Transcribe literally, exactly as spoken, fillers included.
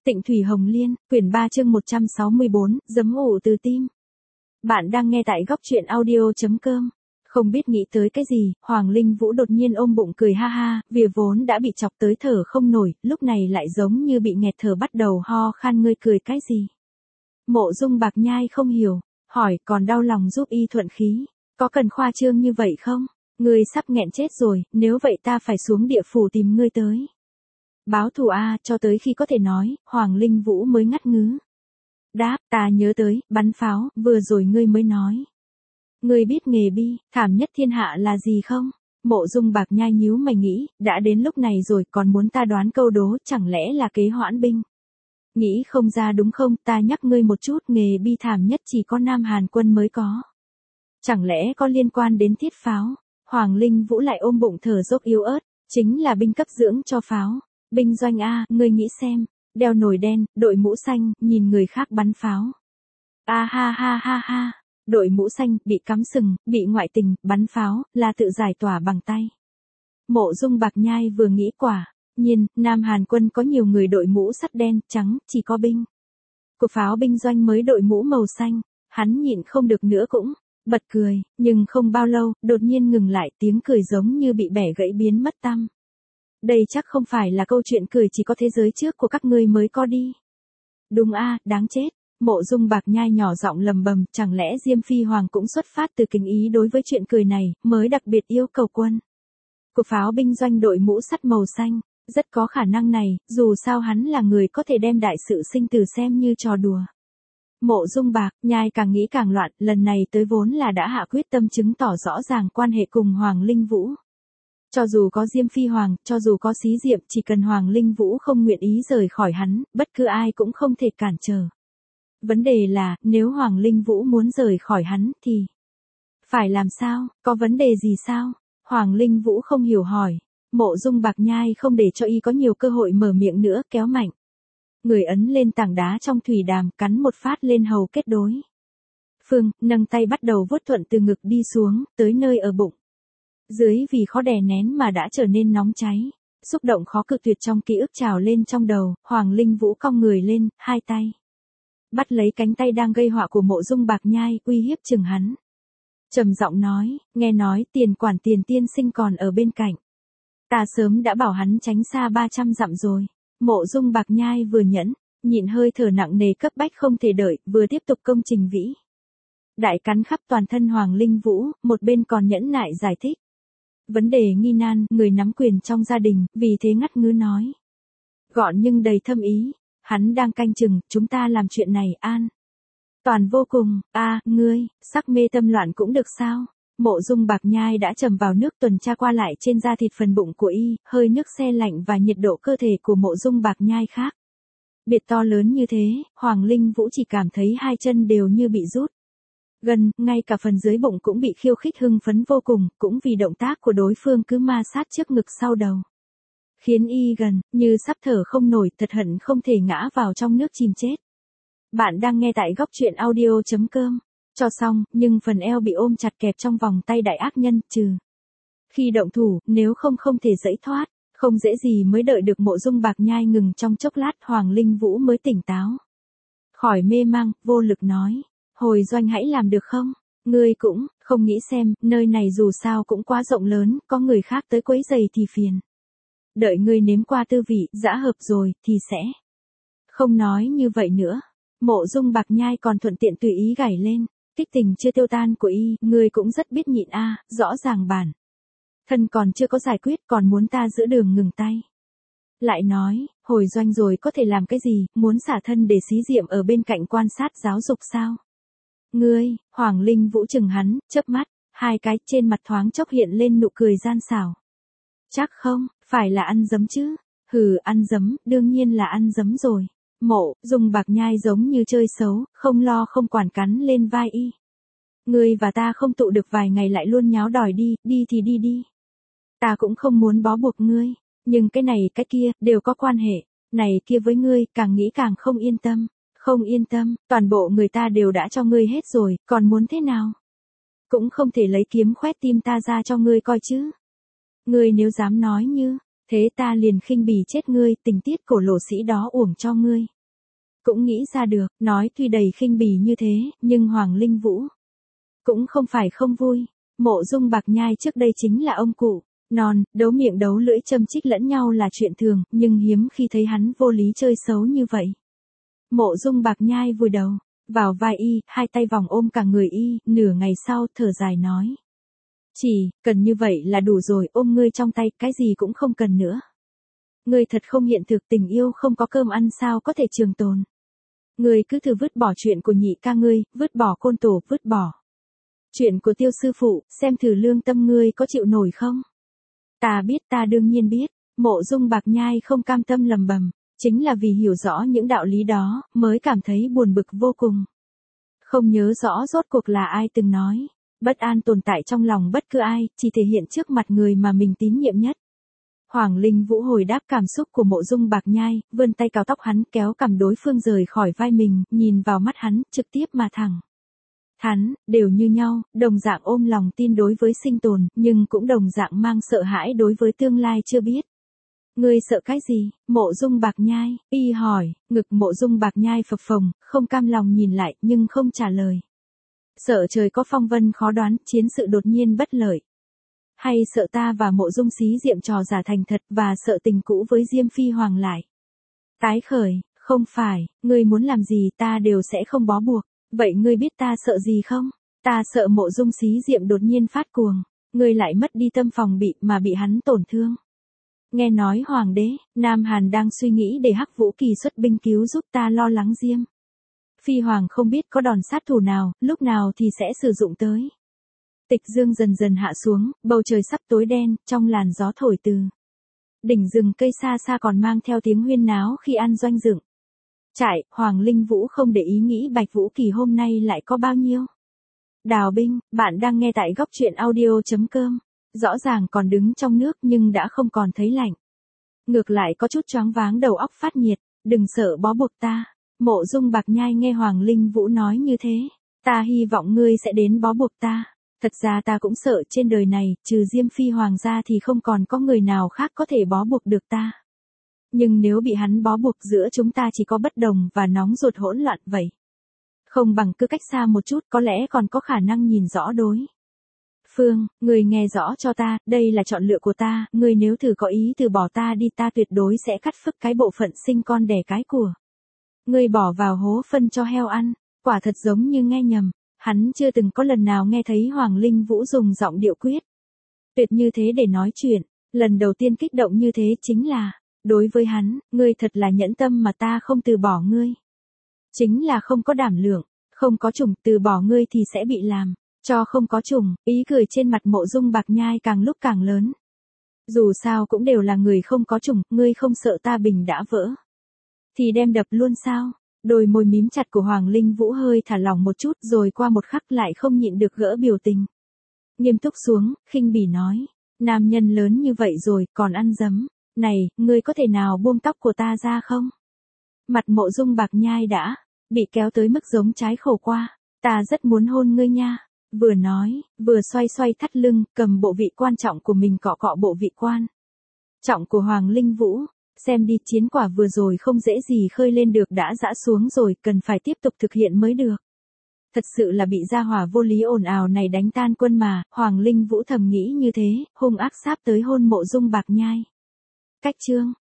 Tịnh Thủy Hồng Liên, quyển ba chương một trăm sáu mươi bốn, giấm ủ từ tim. Bạn đang nghe tại góc truyện audio.com. Không biết nghĩ tới cái gì, Hoàng Linh Vũ đột nhiên ôm bụng cười ha ha, vì vốn đã bị chọc tới thở không nổi, lúc này lại giống như bị nghẹt thở bắt đầu ho khan. Ngươi cười cái gì? Mộ Dung Bạc Nhai không hiểu, hỏi còn đau lòng giúp y thuận khí, có cần khoa trương như vậy không? Ngươi sắp nghẹn chết rồi, nếu vậy ta phải xuống địa phủ tìm ngươi tới. Báo thù a, cho tới khi có thể nói, Hoàng Linh Vũ mới ngắt ngứ. Đáp, ta nhớ tới, bắn pháo, vừa rồi ngươi mới nói. Ngươi biết nghề bi, thảm nhất thiên hạ là gì không? Mộ Dung Bạc Nhai nhíu mày nghĩ, đã đến lúc này rồi còn muốn ta đoán câu đố, chẳng lẽ là kế hoãn binh? Nghĩ không ra đúng không, ta nhắc ngươi một chút, nghề bi thảm nhất chỉ có Nam Hàn quân mới có. Chẳng lẽ có liên quan đến thiết pháo? Hoàng Linh Vũ lại ôm bụng thở dốc yếu ớt, chính là binh cấp dưỡng cho pháo. Binh doanh a, ngươi nghĩ xem, đeo nồi đen, đội mũ xanh, nhìn người khác bắn pháo. A ha ha ha ha, đội mũ xanh, bị cắm sừng, bị ngoại tình, bắn pháo, là tự giải tỏa bằng tay. Mộ Dung Bạc Nhai vừa nghĩ quả, nhiên, Nam Hàn quân có nhiều người đội mũ sắt đen, trắng, chỉ có binh. Của pháo binh doanh mới đội mũ màu xanh, hắn nhịn không được nữa cũng, bật cười, nhưng không bao lâu, đột nhiên ngừng lại, tiếng cười giống như bị bẻ gãy biến mất tăm. Đây chắc không phải là câu chuyện cười chỉ có thế giới trước của các ngươi mới có đi. Đúng a, đáng chết. Mộ Dung Bạc Nhai nhỏ giọng lầm bầm, chẳng lẽ Diêm Phi Hoàng cũng xuất phát từ kính ý đối với chuyện cười này, mới đặc biệt yêu cầu quân. Của pháo binh doanh đội mũ sắt màu xanh, rất có khả năng này, dù sao hắn là người có thể đem đại sự sinh tử xem như trò đùa. Mộ Dung Bạc Nhai càng nghĩ càng loạn, lần này tới vốn là đã hạ quyết tâm chứng tỏ rõ ràng quan hệ cùng Hoàng Linh Vũ. Cho dù có Diêm Phi Hoàng, cho dù có Xí Diệm, chỉ cần Hoàng Linh Vũ không nguyện ý rời khỏi hắn, bất cứ ai cũng không thể cản trở. Vấn đề là, nếu Hoàng Linh Vũ muốn rời khỏi hắn, thì phải làm sao, có vấn đề gì sao? Hoàng Linh Vũ không hiểu hỏi. Mộ Dung Bạc Nhai không để cho y có nhiều cơ hội mở miệng nữa, kéo mạnh. Người ấn lên tảng đá trong thủy đàm, cắn một phát lên hầu kết đối. Phương, nâng tay bắt đầu vuốt thuận từ ngực đi xuống, tới nơi ở bụng. Dưới vì khó đè nén mà đã trở nên nóng cháy, xúc động khó cự tuyệt trong ký ức trào lên trong đầu, Hoàng Linh Vũ cong người lên, hai tay bắt lấy cánh tay đang gây họa của Mộ Dung Bạc Nhai, uy hiếp chừng hắn. Trầm giọng nói, nghe nói tiền quản tiền tiên sinh còn ở bên cạnh. Ta sớm đã bảo hắn tránh xa ba trăm dặm rồi. Mộ Dung Bạc Nhai vừa nhẫn, nhịn hơi thở nặng nề cấp bách không thể đợi, vừa tiếp tục công trình vĩ đại cắn khắp toàn thân Hoàng Linh Vũ, một bên còn nhẫn nại giải thích. Vấn đề nghi nan, người nắm quyền trong gia đình, vì thế ngắt ngứ nói. Gọn nhưng đầy thâm ý, hắn đang canh chừng, chúng ta làm chuyện này an. Toàn vô cùng, a ngươi, sắc mê tâm loạn cũng được sao? Mộ Dung Bạc Nhai đã trầm vào nước tuần tra qua lại trên da thịt phần bụng của y, hơi nước se lạnh và nhiệt độ cơ thể của Mộ Dung Bạc Nhai khác. Biệt to lớn như thế, Hoàng Linh Vũ chỉ cảm thấy hai chân đều như bị rút gần, ngay cả phần dưới bụng cũng bị khiêu khích hưng phấn vô cùng, cũng vì động tác của đối phương cứ ma sát trước ngực sau đầu. Khiến y gần, như sắp thở không nổi, thật hận không thể ngã vào trong nước chìm chết. Bạn đang nghe tại góc truyện audio.com. Cho xong, nhưng phần eo bị ôm chặt kẹp trong vòng tay đại ác nhân, trừ khi động thủ, nếu không không thể giãy thoát, không dễ gì mới đợi được Mộ Dung Bạc Nhai ngừng trong chốc lát, Hoàng Linh Vũ mới tỉnh táo. Khỏi mê mang, vô lực nói. Hồi doanh hãy làm được không? Ngươi cũng, không nghĩ xem, nơi này dù sao cũng quá rộng lớn, có người khác tới quấy giày thì phiền. Đợi ngươi nếm qua tư vị, dã hợp rồi, thì sẽ không nói như vậy nữa. Mộ Dung Bạc Nhai còn thuận tiện tùy ý gảy lên, kích tình chưa tiêu tan của y, ngươi cũng rất biết nhịn a, rõ ràng bản thân còn chưa có giải quyết, còn muốn ta giữa đường ngừng tay. Lại nói, hồi doanh rồi có thể làm cái gì, muốn xả thân để Xí Diệm ở bên cạnh quan sát giáo dục sao? Ngươi, Hoàng Linh Vũ chừng hắn, chớp mắt, hai cái trên mặt thoáng chốc hiện lên nụ cười gian xảo. Chắc không, phải là ăn giấm chứ? Hừ, ăn giấm, đương nhiên là ăn giấm rồi. Mộ Dung Bạc Nhai giống như chơi xấu, không lo không quản cắn lên vai y. Ngươi và ta không tụ được vài ngày lại luôn nháo đòi đi, đi thì đi đi. Ta cũng không muốn bó buộc ngươi, nhưng cái này cái kia, đều có quan hệ, này kia với ngươi, càng nghĩ càng không yên tâm. Không yên tâm, toàn bộ người ta đều đã cho ngươi hết rồi, còn muốn thế nào? Cũng không thể lấy kiếm khoét tim ta ra cho ngươi coi chứ. Ngươi nếu dám nói như thế, ta liền khinh bỉ chết ngươi, tình tiết cổ lỗ sĩ đó uổng cho ngươi. cũng nghĩ ra được, nói tuy đầy khinh bỉ như thế, nhưng Hoàng Linh Vũ cũng không phải không vui. Mộ Dung Bạc Nhai trước đây chính là ông cụ non, đấu miệng đấu lưỡi châm chích lẫn nhau là chuyện thường, nhưng hiếm khi thấy hắn vô lý chơi xấu như vậy. Mộ Dung Bạc Nhai vùi đầu vào vai y, hai tay vòng ôm cả người y, nửa ngày sau thở dài nói. Chỉ, cần như vậy là đủ rồi, ôm ngươi trong tay, cái gì cũng không cần nữa. Ngươi thật không hiện thực, tình yêu không có cơm ăn sao có thể trường tồn. Ngươi cứ thử vứt bỏ chuyện của nhị ca ngươi, vứt bỏ côn tổ, vứt bỏ chuyện của Tiêu sư phụ, xem thử lương tâm ngươi có chịu nổi không? Ta biết, ta đương nhiên biết. Mộ Dung Bạc Nhai không cam tâm lầm bầm, chính là vì hiểu rõ những đạo lý đó, mới cảm thấy buồn bực vô cùng. Không nhớ rõ rốt cuộc là ai từng nói, bất an tồn tại trong lòng bất cứ ai, chỉ thể hiện trước mặt người mà mình tín nhiệm nhất. Hoàng Linh Vũ hồi đáp cảm xúc của Mộ Dung Bạc Nhai, vươn tay cào tóc hắn, kéo cằm đối phương rời khỏi vai mình, nhìn vào mắt hắn, trực tiếp mà thẳng. Hắn, đều như nhau, đồng dạng ôm lòng tin đối với sinh tồn, nhưng cũng đồng dạng mang sợ hãi đối với tương lai chưa biết. Ngươi sợ cái gì? Mộ Dung Bạc Nhai, y hỏi, ngực Mộ Dung Bạc Nhai phập phồng, không cam lòng nhìn lại, nhưng không trả lời. Sợ trời có phong vân khó đoán, chiến sự đột nhiên bất lợi. Hay sợ ta và Mộ Dung Xí Diệm trò giả thành thật, và sợ tình cũ với Diêm Phi Hoàng lại tái khởi, không phải, ngươi muốn làm gì ta đều sẽ không bó buộc. Vậy ngươi biết ta sợ gì không? Ta sợ Mộ Dung Xí Diệm đột nhiên phát cuồng, ngươi lại mất đi tâm phòng bị mà bị hắn tổn thương. Nghe nói Hoàng đế, Nam Hàn đang suy nghĩ để Hắc Vũ Kỳ xuất binh cứu giúp, ta lo lắng Diêm Phi Hoàng không biết có đòn sát thủ nào, lúc nào thì sẽ sử dụng tới. Tịch dương dần dần hạ xuống, bầu trời sắp tối đen, trong làn gió thổi từ đỉnh rừng cây xa xa còn mang theo tiếng huyên náo khi an doanh dựng trại. Hoàng Linh Vũ không để ý nghĩ Bạch Vũ Kỳ hôm nay lại có bao nhiêu đào binh. Bạn đang nghe tại góc truyện audio chấm com. Rõ ràng còn đứng trong nước nhưng đã không còn thấy lạnh. Ngược lại có chút choáng váng, đầu óc phát nhiệt. Đừng sợ bó buộc ta. Mộ Dung Bạc Nhai nghe Hoàng Linh Vũ nói như thế. Ta hy vọng ngươi sẽ đến bó buộc ta. Thật ra ta cũng sợ, trên đời này, trừ Diêm Phi Hoàng gia thì không còn có người nào khác có thể bó buộc được ta. Nhưng nếu bị hắn bó buộc, giữa chúng ta chỉ có bất đồng và nóng ruột hỗn loạn vậy. Không bằng cứ cách xa một chút, có lẽ còn có khả năng nhìn rõ đối phương. Người nghe rõ cho ta, đây là chọn lựa của ta, người nếu thử có ý từ bỏ ta đi, ta tuyệt đối sẽ cắt phức cái bộ phận sinh con đẻ cái của người bỏ vào hố phân cho heo ăn. Quả thật giống như nghe nhầm, hắn chưa từng có lần nào nghe thấy Hoàng Linh Vũ dùng giọng điệu quyết tuyệt như thế để nói chuyện. Lần đầu tiên kích động như thế chính là đối với hắn. Ngươi thật là nhẫn tâm mà ta không từ bỏ ngươi. Chính là không có đảm lượng, không có chủng, từ bỏ ngươi thì sẽ bị làm cho không có chủng. Ý cười trên mặt Mộ Dung Bạc Nhai càng lúc càng lớn. Dù sao cũng đều là người không có chủng, ngươi không sợ ta bình đã vỡ thì đem đập luôn sao? Đôi môi mím chặt của Hoàng Linh Vũ hơi thả lỏng một chút, rồi qua một khắc lại không nhịn được gỡ biểu tình nghiêm túc xuống, khinh bỉ nói, nam nhân lớn như vậy rồi còn ăn dấm. Này, ngươi có thể nào buông tóc của ta ra không? Mặt Mộ Dung Bạc Nhai đã bị kéo tới mức giống trái khổ qua. Ta rất muốn hôn ngươi nha. Vừa nói, vừa xoay xoay thắt lưng, cầm bộ vị quan trọng của mình cọ cọ bộ vị quan trọng của Hoàng Linh Vũ. Xem đi, chiến quả vừa rồi không dễ gì khơi lên được đã giã xuống rồi, cần phải tiếp tục thực hiện mới được. Thật sự là bị gia hỏa vô lý ồn ào này đánh tan quân mà. Hoàng Linh Vũ thầm nghĩ như thế, hung ác sáp tới hôn Mộ Dung Bạc Nhai. Cách chương